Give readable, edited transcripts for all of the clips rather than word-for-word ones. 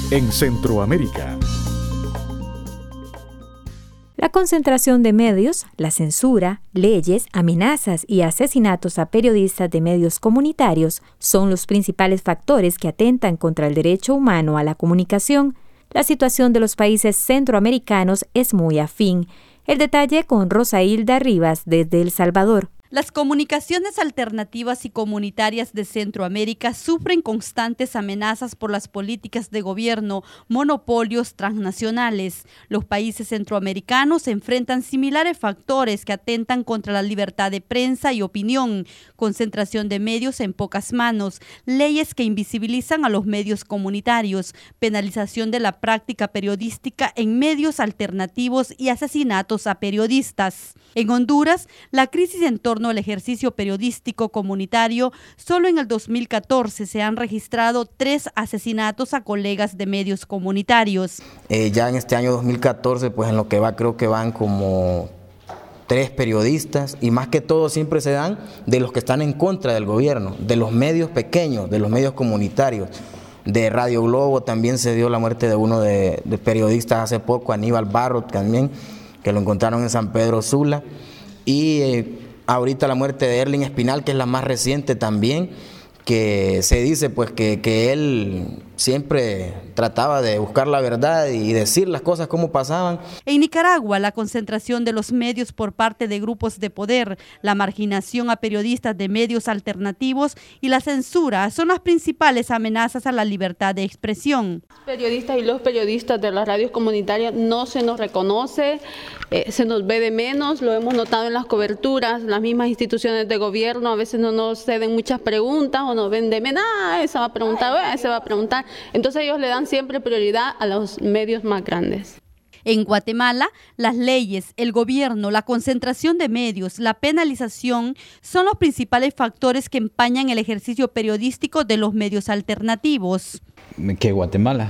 en Centroamérica. La concentración de medios, la censura, leyes, amenazas y asesinatos a periodistas de medios comunitarios son los principales factores que atentan contra el derecho humano a la comunicación. La situación de los países centroamericanos es muy afín. El detalle con Rosailda Rivas desde El Salvador. Las comunicaciones alternativas y comunitarias de Centroamérica sufren constantes amenazas por las políticas de gobierno, monopolios transnacionales. Los países centroamericanos enfrentan similares factores que atentan contra la libertad de prensa y opinión, concentración de medios en pocas manos, leyes que invisibilizan a los medios comunitarios, penalización de la práctica periodística en medios alternativos y asesinatos a periodistas. En Honduras, la crisis en torno al ejercicio periodístico comunitario, solo en el 2014 se han registrado 3 asesinatos a colegas de medios comunitarios. Ya en este año 2014, pues en lo que va, creo que van como 3 periodistas, y más que todo siempre se dan de los que están en contra del gobierno, de los medios pequeños, de los medios comunitarios. De Radio Globo también se dio la muerte de uno de periodistas hace poco, Aníbal Barrot también, que lo encontraron en San Pedro Sula, y ahorita la muerte de Erling Espinal, que es la más reciente también, que se dice pues que él siempre trataba de buscar la verdad y decir las cosas como pasaban. En Nicaragua, la concentración de los medios por parte de grupos de poder, la marginación a periodistas de medios alternativos y la censura son las principales amenazas a la libertad de expresión. Periodistas y los periodistas de las radios comunitarias no se nos reconoce, se nos ve de menos, lo hemos notado en las coberturas, las mismas instituciones de gobierno a veces no nos ceden muchas preguntas o nos ven de menos, esa va a preguntar, ese va a preguntar. Entonces ellos le dan siempre prioridad a los medios más grandes. En Guatemala, las leyes, el gobierno, la concentración de medios, la penalización son los principales factores que empañan el ejercicio periodístico de los medios alternativos. Que Guatemala,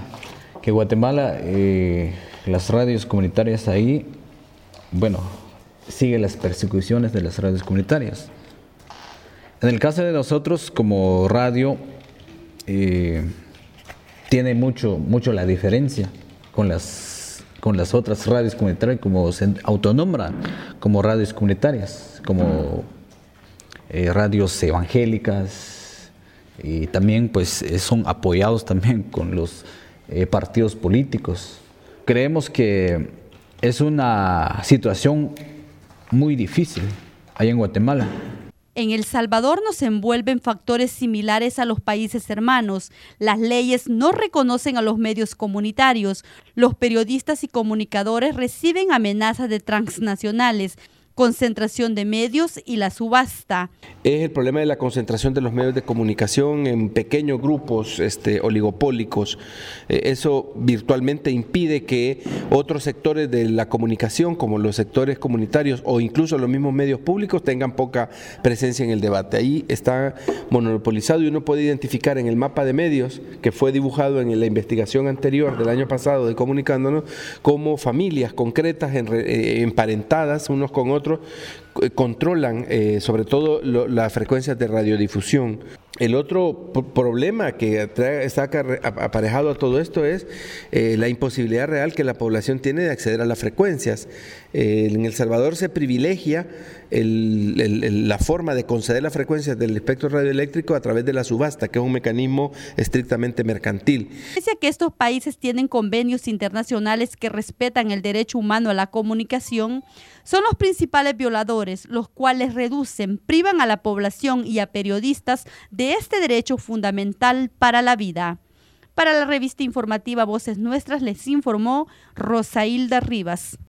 las radios comunitarias ahí, sigue las persecuciones de las radios comunitarias. En el caso de nosotros como radio, tiene mucho la diferencia con las otras radios comunitarias, como se autonombran como radios comunitarias, como radios evangélicas, y también pues son apoyados también con los partidos políticos. Creemos que es una situación muy difícil allá en Guatemala. En El Salvador nos envuelven factores similares a los países hermanos. Las leyes no reconocen a los medios comunitarios. Los periodistas y comunicadores reciben amenazas de transnacionales, concentración de medios y la subasta. Es el problema de la concentración de los medios de comunicación en pequeños grupos oligopólicos. Eso virtualmente impide que otros sectores de la comunicación, como los sectores comunitarios o incluso los mismos medios públicos, tengan poca presencia en el debate. Ahí está monopolizado y uno puede identificar en el mapa de medios que fue dibujado en la investigación anterior del año pasado de Comunicándonos, como familias concretas emparentadas unos con otros controlan sobre todo las frecuencias de radiodifusión. El otro problema que está aparejado a todo esto es la imposibilidad real que la población tiene de acceder a las frecuencias. En El Salvador se privilegia la forma de conceder las frecuencias del espectro radioeléctrico a través de la subasta, que es un mecanismo estrictamente mercantil. Pese a que estos países tienen convenios internacionales que respetan el derecho humano a la comunicación, son los principales violadores, los cuales reducen, privan a la población y a periodistas de este derecho fundamental para la vida. Para la revista informativa Voces Nuestras les informó Rosailda Rivas.